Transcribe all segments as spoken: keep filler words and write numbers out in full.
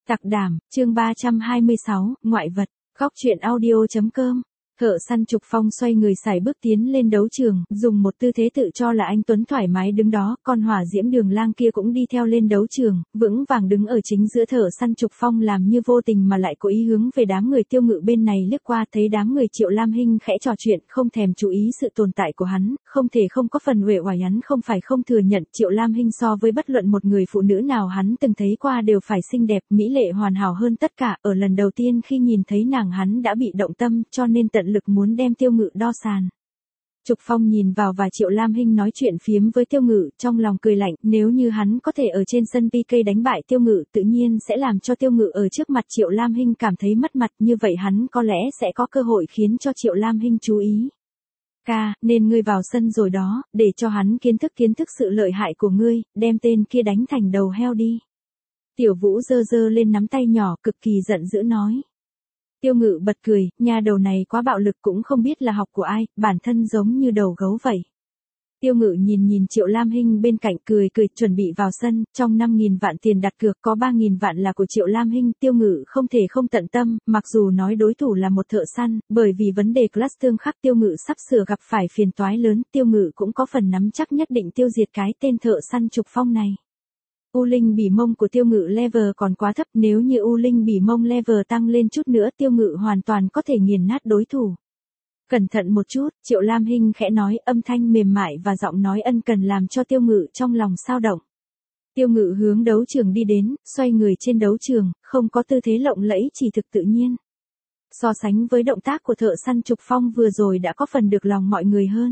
Tặc đảm, chương ba trăm hai mươi sáu, ngoại vật, góc truyện audio chấm com. Thợ săn Trục Phong xoay người sải bước tiến lên đấu trường, dùng một tư thế tự cho là anh tuấn thoải mái đứng đó, con hỏa diễm Đường Lang kia cũng đi theo lên đấu trường, vững vàng đứng ở chính giữa. Thợ săn Trục Phong làm như vô tình mà lại cố ý hướng về đám người Tiêu Ngự bên này liếc qua, thấy đám người Triệu Lam Hinh khẽ trò chuyện, không thèm chú ý sự tồn tại của hắn, không thể không có phần uể oải. Hắn không phải không thừa nhận, Triệu Lam Hinh so với bất luận một người phụ nữ nào hắn từng thấy qua đều phải xinh đẹp, mỹ lệ hoàn hảo hơn tất cả. Ở lần đầu tiên khi nhìn thấy nàng hắn đã bị động tâm, cho nên tận lực muốn đem Tiêu Ngự đo sàn. Trục Phong nhìn vào và Triệu Lam Hinh nói chuyện phiếm với Tiêu Ngự, trong lòng cười lạnh, nếu như hắn có thể ở trên sân pê ca đánh bại Tiêu Ngự, tự nhiên sẽ làm cho Tiêu Ngự ở trước mặt Triệu Lam Hinh cảm thấy mất mặt, như vậy hắn có lẽ sẽ có cơ hội khiến cho Triệu Lam Hinh chú ý. Ca, nên ngươi vào sân rồi đó, để cho hắn kiến thức kiến thức sự lợi hại của ngươi, đem tên kia đánh thành đầu heo đi. Tiểu Vũ giơ giơ lên nắm tay nhỏ, cực kỳ giận dữ nói. Tiêu Ngự bật cười, nhà đầu này quá bạo lực, cũng không biết là học của ai, bản thân giống như đầu gấu vậy. Tiêu Ngự nhìn nhìn Triệu Lam Hinh bên cạnh, cười cười, chuẩn bị vào sân. Trong năm nghìn vạn tiền đặt cược có ba nghìn vạn là của Triệu Lam Hinh. Tiêu Ngự không thể không tận tâm, mặc dù nói đối thủ là một thợ săn, bởi vì vấn đề class tương khắc Tiêu Ngự sắp sửa gặp phải phiền toái lớn, Tiêu Ngự cũng có phần nắm chắc nhất định tiêu diệt cái tên thợ săn Trục Phong này. U Linh Bỉ Mông của Tiêu Ngự level còn quá thấp, nếu như U Linh Bỉ Mông level tăng lên chút nữa, Tiêu Ngự hoàn toàn có thể nghiền nát đối thủ. Cẩn thận một chút, Triệu Lam Hinh khẽ nói, âm thanh mềm mại và giọng nói ân cần làm cho Tiêu Ngự trong lòng xao động. Tiêu Ngự hướng đấu trường đi đến, xoay người trên đấu trường, không có tư thế lộng lẫy, chỉ thực tự nhiên. So sánh với động tác của thợ săn Trục Phong vừa rồi đã có phần được lòng mọi người hơn.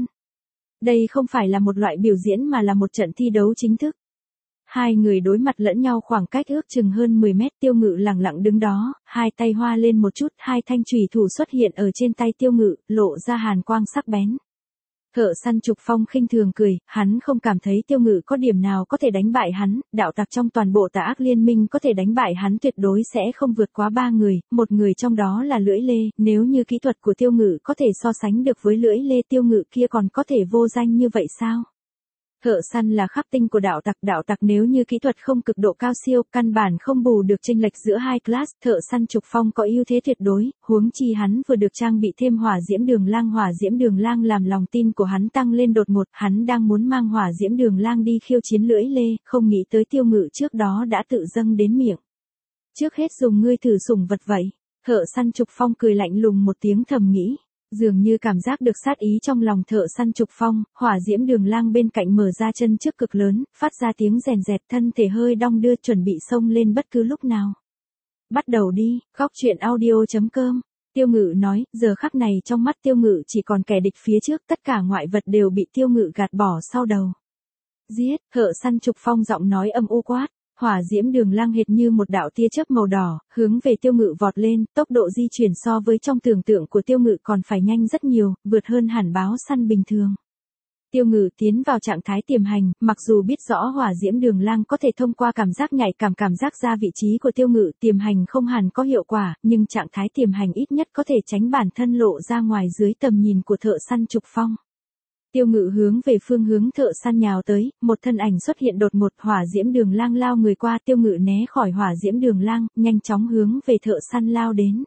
Đây không phải là một loại biểu diễn mà là một trận thi đấu chính thức. Hai người đối mặt lẫn nhau khoảng cách ước chừng hơn mười mét, Tiêu Ngự lẳng lặng đứng đó, hai tay hoa lên một chút, hai thanh chùy thủ xuất hiện ở trên tay Tiêu Ngự, lộ ra hàn quang sắc bén. Thợ săn Trục Phong khinh thường cười, hắn không cảm thấy Tiêu Ngự có điểm nào có thể đánh bại hắn, đạo tặc trong toàn bộ Tà Ác Liên Minh có thể đánh bại hắn tuyệt đối sẽ không vượt quá ba người, một người trong đó là Lưỡi Lê, nếu như kỹ thuật của Tiêu Ngự có thể so sánh được với Lưỡi Lê, Tiêu Ngự kia còn có thể vô danh như vậy sao? Thợ săn là khắc tinh của đạo tặc, đạo tặc nếu như kỹ thuật không cực độ cao siêu, căn bản không bù được chênh lệch giữa hai class, thợ săn Trục Phong có ưu thế tuyệt đối, huống chi hắn vừa được trang bị thêm hỏa diễm Đường Lang, hỏa diễm Đường Lang làm lòng tin của hắn tăng lên đột ngột, hắn đang muốn mang hỏa diễm Đường Lang đi khiêu chiến Lưỡi Lê, không nghĩ tới Tiêu Ngự trước đó đã tự dâng đến miệng. Trước hết dùng ngươi thử sủng vật vậy. Thợ săn Trục Phong cười lạnh lùng một tiếng, thầm nghĩ. Dường như cảm giác được sát ý trong lòng thợ săn Trục Phong, hỏa diễm Đường Lang bên cạnh mở ra chân trước cực lớn, phát ra tiếng rèn rẹt, thân thể hơi đong đưa, chuẩn bị xông lên bất cứ lúc nào. Bắt đầu đi, góc truyện audio chấm com. Tiêu Ngự nói, giờ khắc này trong mắt Tiêu Ngự chỉ còn kẻ địch phía trước, tất cả ngoại vật đều bị Tiêu Ngự gạt bỏ sau đầu. Giết, thợ săn Trục Phong giọng nói âm u quát. Hỏa diễm Đường Lang hệt như một đạo tia chớp màu đỏ, hướng về Tiêu Ngự vọt lên, tốc độ di chuyển so với trong tưởng tượng của Tiêu Ngự còn phải nhanh rất nhiều, vượt hơn hẳn báo săn bình thường. Tiêu Ngự tiến vào trạng thái tiềm hành, mặc dù biết rõ hỏa diễm Đường Lang có thể thông qua cảm giác nhạy cảm cảm giác ra vị trí của Tiêu Ngự, tiềm hành không hẳn có hiệu quả, nhưng trạng thái tiềm hành ít nhất có thể tránh bản thân lộ ra ngoài dưới tầm nhìn của thợ săn Trục Phong. Tiêu Ngự hướng về phương hướng thợ săn nhào tới, một thân ảnh xuất hiện đột ngột, hỏa diễm Đường Lang lao người qua, Tiêu Ngự né khỏi hỏa diễm Đường Lang, nhanh chóng hướng về thợ săn lao đến.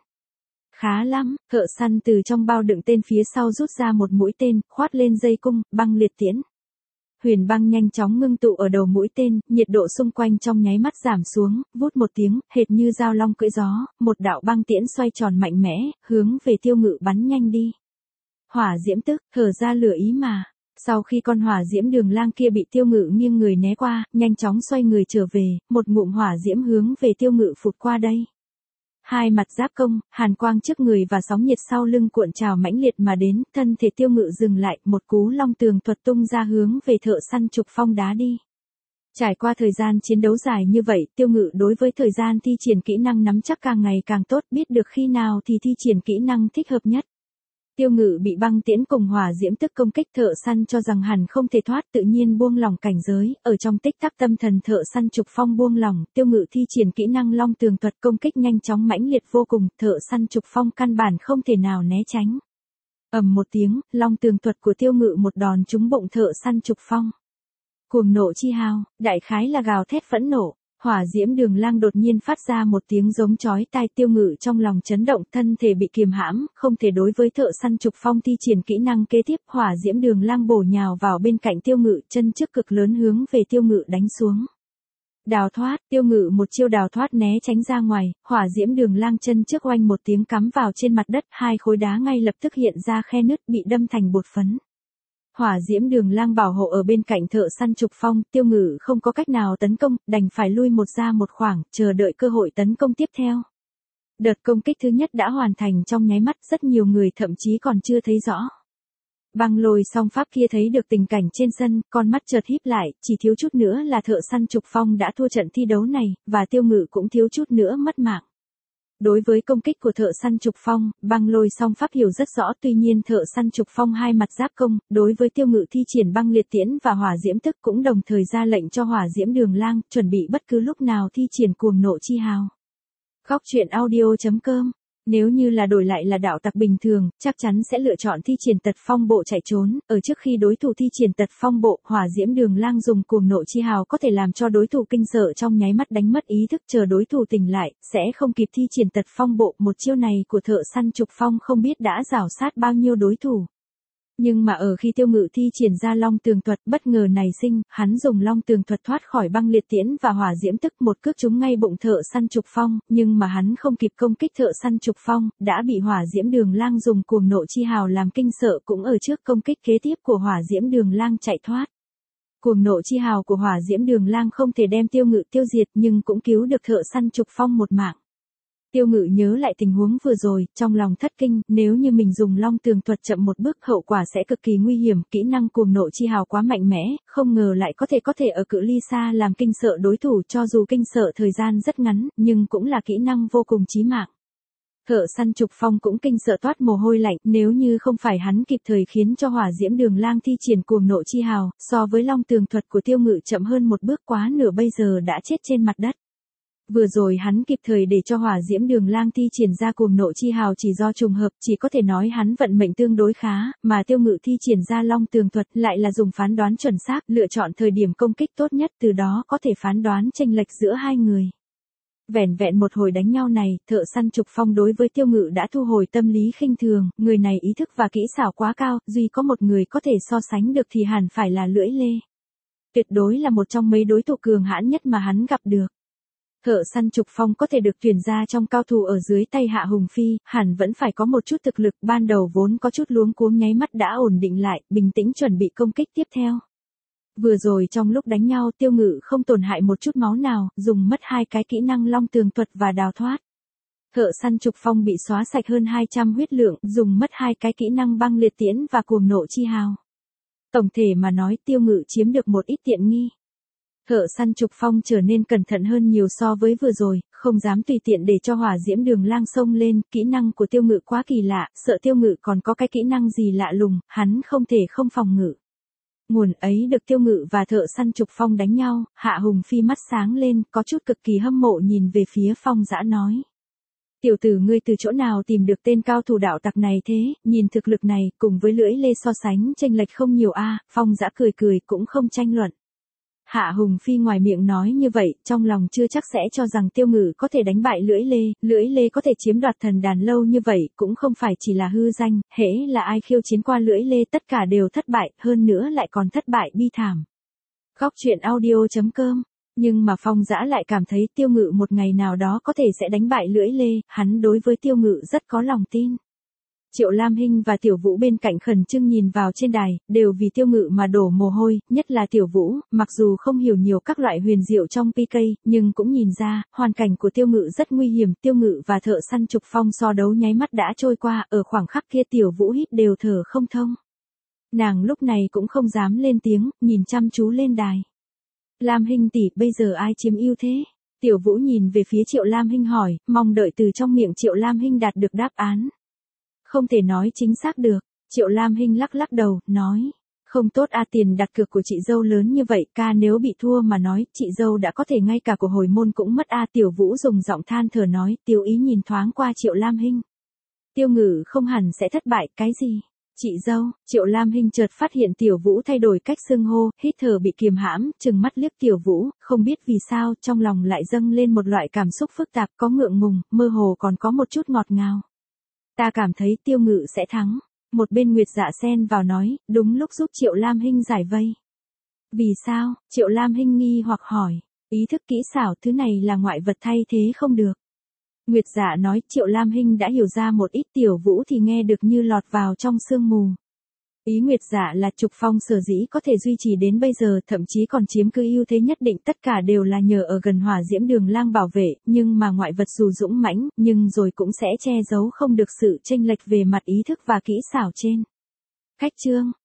Khá lắm, thợ săn từ trong bao đựng tên phía sau rút ra một mũi tên, khoát lên dây cung, băng liệt tiễn. Huyền băng nhanh chóng ngưng tụ ở đầu mũi tên, nhiệt độ xung quanh trong nháy mắt giảm xuống, vút một tiếng, hệt như dao long cưỡi gió, một đạo băng tiễn xoay tròn mạnh mẽ, hướng về Tiêu Ngự bắn nhanh đi. Hỏa diễm tức, thở ra lửa ý mà. Sau khi con hỏa diễm Đường Lang kia bị Tiêu Ngự nghiêng người né qua, nhanh chóng xoay người trở về, một ngụm hỏa diễm hướng về Tiêu Ngự phụt qua đây. Hai mặt giáp công, hàn quang trước người và sóng nhiệt sau lưng cuộn trào mãnh liệt mà đến, thân thể Tiêu Ngự dừng lại, một cú long tường thuật tung ra hướng về thợ săn Trục Phong đá đi. Trải qua thời gian chiến đấu dài như vậy, Tiêu Ngự đối với thời gian thi triển kỹ năng nắm chắc càng ngày càng tốt, biết được khi nào thì thi triển kỹ năng thích hợp nhất. Tiêu Ngự bị băng tiễn cùng hỏa diễm tức công kích, thợ săn cho rằng hẳn không thể thoát, tự nhiên buông lỏng cảnh giới, ở trong tích tắc tâm thần thợ săn Trục Phong buông lỏng, Tiêu Ngự thi triển kỹ năng long tường thuật công kích nhanh chóng mãnh liệt vô cùng, thợ săn Trục Phong căn bản không thể nào né tránh. Ầm một tiếng, long tường thuật của Tiêu Ngự một đòn trúng bụng thợ săn Trục Phong. Cuồng nộ chi hào, đại khái là gào thét phẫn nộ. Hỏa diễm đường lang đột nhiên phát ra một tiếng giống chói tai, Tiêu Ngự trong lòng chấn động, thân thể bị kiềm hãm, không thể đối với Thợ Săn Trục Phong thi triển kỹ năng kế tiếp. Hỏa diễm đường lang bổ nhào vào bên cạnh Tiêu Ngự, chân trước cực lớn hướng về Tiêu Ngự đánh xuống. Đào thoát, Tiêu Ngự một chiêu đào thoát né tránh ra ngoài, hỏa diễm đường lang chân trước oanh một tiếng cắm vào trên mặt đất, hai khối đá ngay lập tức hiện ra khe nứt, bị đâm thành bột phấn. Hỏa diễm đường lang bảo hộ ở bên cạnh Thợ Săn Trục Phong, Tiêu Ngự không có cách nào tấn công, đành phải lui một ra một khoảng, chờ đợi cơ hội tấn công tiếp theo. Đợt công kích thứ nhất đã hoàn thành trong nháy mắt, rất nhiều người thậm chí còn chưa thấy rõ. Băng Lôi song pháp kia thấy được tình cảnh trên sân, con mắt chợt híp lại, chỉ thiếu chút nữa là Thợ Săn Trục Phong đã thua trận thi đấu này, và Tiêu Ngự cũng thiếu chút nữa mất mạng. Đối với công kích của Thợ Săn Trục Phong, Băng Lôi song pháp hiểu rất rõ, tuy nhiên Thợ Săn Trục Phong hai mặt giáp công, đối với Tiêu Ngự thi triển băng liệt tiễn và hỏa diễm tức cũng đồng thời ra lệnh cho hỏa diễm đường lang, chuẩn bị bất cứ lúc nào thi triển cuồng nộ chi hào. Góc truyện audio chấm com. Nếu như là đổi lại là đạo tặc bình thường, chắc chắn sẽ lựa chọn thi triển tật phong bộ chạy trốn, ở trước khi đối thủ thi triển tật phong bộ, hỏa diễm đường lang dùng cuồng nộ chi hào có thể làm cho đối thủ kinh sợ trong nháy mắt đánh mất ý thức, chờ đối thủ tỉnh lại, sẽ không kịp thi triển tật phong bộ. Một chiêu này của Thợ Săn Trục Phong không biết đã rào sát bao nhiêu đối thủ. Nhưng mà ở khi Tiêu Ngự thi triển ra long tường thuật, bất ngờ nảy sinh, hắn dùng long tường thuật thoát khỏi băng liệt tiễn và hỏa diễm tức, một cước trúng ngay bụng Thợ Săn Trục Phong, nhưng mà hắn không kịp công kích Thợ Săn Trục Phong, đã bị hỏa diễm đường lang dùng cuồng nộ chi hào làm kinh sợ, cũng ở trước công kích kế tiếp của hỏa diễm đường lang chạy thoát. Cuồng nộ chi hào của hỏa diễm đường lang không thể đem Tiêu Ngự tiêu diệt, nhưng cũng cứu được Thợ Săn Trục Phong một mạng. Tiêu Ngự nhớ lại tình huống vừa rồi, trong lòng thất kinh, nếu như mình dùng long tường thuật chậm một bước hậu quả sẽ cực kỳ nguy hiểm, kỹ năng cuồng nộ chi hào quá mạnh mẽ, không ngờ lại có thể có thể ở cự ly xa làm kinh sợ đối thủ, cho dù kinh sợ thời gian rất ngắn, nhưng cũng là kỹ năng vô cùng chí mạng. Thợ Săn Trục Phong cũng kinh sợ toát mồ hôi lạnh, nếu như không phải hắn kịp thời khiến cho hỏa diễm đường lang thi triển cuồng nộ chi hào, so với long tường thuật của Tiêu Ngự chậm hơn một bước quá nửa bây giờ đã chết trên mặt đất. Vừa rồi hắn kịp thời để cho hỏa diễm đường lang thi triển ra cuồng nộ chi hào chỉ do trùng hợp, chỉ có thể nói hắn vận mệnh tương đối khá, mà Tiêu Ngự thi triển ra long tường thuật lại là dùng phán đoán chuẩn xác, lựa chọn thời điểm công kích tốt nhất, từ đó có thể phán đoán chênh lệch giữa hai người. Vẻn vẹn một hồi đánh nhau này, Thợ Săn Trục Phong đối với Tiêu Ngự đã thu hồi tâm lý khinh thường, người này ý thức và kỹ xảo quá cao, duy có một người có thể so sánh được thì hẳn phải là Lưỡi Lê. Tuyệt đối là một trong mấy đối thủ cường hãn nhất mà hắn gặp được. Thợ Săn Trục Phong có thể được tuyển ra trong cao thủ ở dưới tay Hạ Hùng Phi, hẳn vẫn phải có một chút thực lực, ban đầu vốn có chút luống cuống nháy mắt đã ổn định lại, bình tĩnh chuẩn bị công kích tiếp theo. Vừa rồi trong lúc đánh nhau, Tiêu Ngự không tổn hại một chút máu nào, dùng mất hai cái kỹ năng long tường thuật và đào thoát. Thợ Săn Trục Phong bị xóa sạch hơn hai trăm huyết lượng, dùng mất hai cái kỹ năng băng liệt tiễn và cuồng nộ chi hào. Tổng thể mà nói, Tiêu Ngự chiếm được một ít tiện nghi. Thợ Săn Trục Phong trở nên cẩn thận hơn nhiều so với vừa rồi, không dám tùy tiện để cho hỏa diễm đường lang xông lên, kỹ năng của Tiêu Ngự quá kỳ lạ, sợ Tiêu Ngự còn có cái kỹ năng gì lạ lùng, hắn không thể không phòng ngự. Nguồn ấy được Tiêu Ngự và Thợ Săn Trục Phong đánh nhau, Hạ Hùng Phi mắt sáng lên, có chút cực kỳ hâm mộ nhìn về phía Phong Dã nói. Tiểu tử ngươi từ chỗ nào tìm được tên cao thủ đạo tặc này thế, nhìn thực lực này, cùng với Lưỡi Lê so sánh chênh lệch không nhiều a. Phong Dã cười cười cũng không tranh luận. Hạ Hùng Phi ngoài miệng nói như vậy, trong lòng chưa chắc sẽ cho rằng Tiêu Ngự có thể đánh bại Lưỡi Lê, Lưỡi Lê có thể chiếm đoạt thần đàn lâu như vậy, cũng không phải chỉ là hư danh, hễ là ai khiêu chiến qua Lưỡi Lê tất cả đều thất bại, hơn nữa lại còn thất bại bi thảm. Góc truyện audio chấm com. Nhưng mà Phong Dã lại cảm thấy Tiêu Ngự một ngày nào đó có thể sẽ đánh bại Lưỡi Lê, hắn đối với Tiêu Ngự rất có lòng tin. Triệu Lam Hinh và Tiểu Vũ bên cạnh khẩn trương nhìn vào trên đài, đều vì Tiêu Ngự mà đổ mồ hôi, nhất là Tiểu Vũ, mặc dù không hiểu nhiều các loại huyền diệu trong pê ca, nhưng cũng nhìn ra, hoàn cảnh của Tiêu Ngự rất nguy hiểm. Tiêu Ngự và Thợ Săn Trục Phong so đấu nháy mắt đã trôi qua, ở khoảng khắc kia Tiểu Vũ hít đều thở không thông. Nàng lúc này cũng không dám lên tiếng, nhìn chăm chú lên đài. Lam Hinh tỷ, bây giờ ai chiếm ưu thế? Tiểu Vũ nhìn về phía Triệu Lam Hinh hỏi, mong đợi từ trong miệng Triệu Lam Hinh đạt được đáp án. Không thể nói chính xác được, Triệu Lam Hinh lắc lắc đầu, nói. Không tốt a, tiền đặt cược của chị dâu lớn như vậy, ca nếu bị thua mà nói, chị dâu đã có thể ngay cả của hồi môn cũng mất a. Tiểu Vũ dùng giọng than thở nói, Tiêu Ý nhìn thoáng qua Triệu Lam Hinh. Tiêu Ngự không hẳn sẽ thất bại, cái gì? Chị dâu, Triệu Lam Hinh chợt phát hiện Tiểu Vũ thay đổi cách xưng hô, hít thở bị kiềm hãm, trừng mắt liếc Tiểu Vũ, không biết vì sao, trong lòng lại dâng lên một loại cảm xúc phức tạp, có ngượng ngùng, mơ hồ còn có một chút ngọt ngào. Ta cảm thấy Tiêu Ngự sẽ thắng. Một bên Nguyệt Dạ xen vào nói, đúng lúc giúp Triệu Lam Hinh giải vây. Vì sao? Triệu Lam Hinh nghi hoặc hỏi. Ý thức kỹ xảo thứ này là ngoại vật thay thế không được. Nguyệt Dạ nói, Triệu Lam Hinh đã hiểu ra một ít, Tiểu Vũ thì nghe được như lọt vào trong sương mù. Ý Nguyệt Dạ là Trục Phong sở dĩ có thể duy trì đến bây giờ, thậm chí còn chiếm cứ ưu thế nhất định, tất cả đều là nhờ ở gần Hỏa Diễm Đường Lang bảo vệ, nhưng mà ngoại vật dù dũng mãnh, nhưng rồi cũng sẽ che giấu không được sự chênh lệch về mặt ý thức và kỹ xảo trên. Khách chương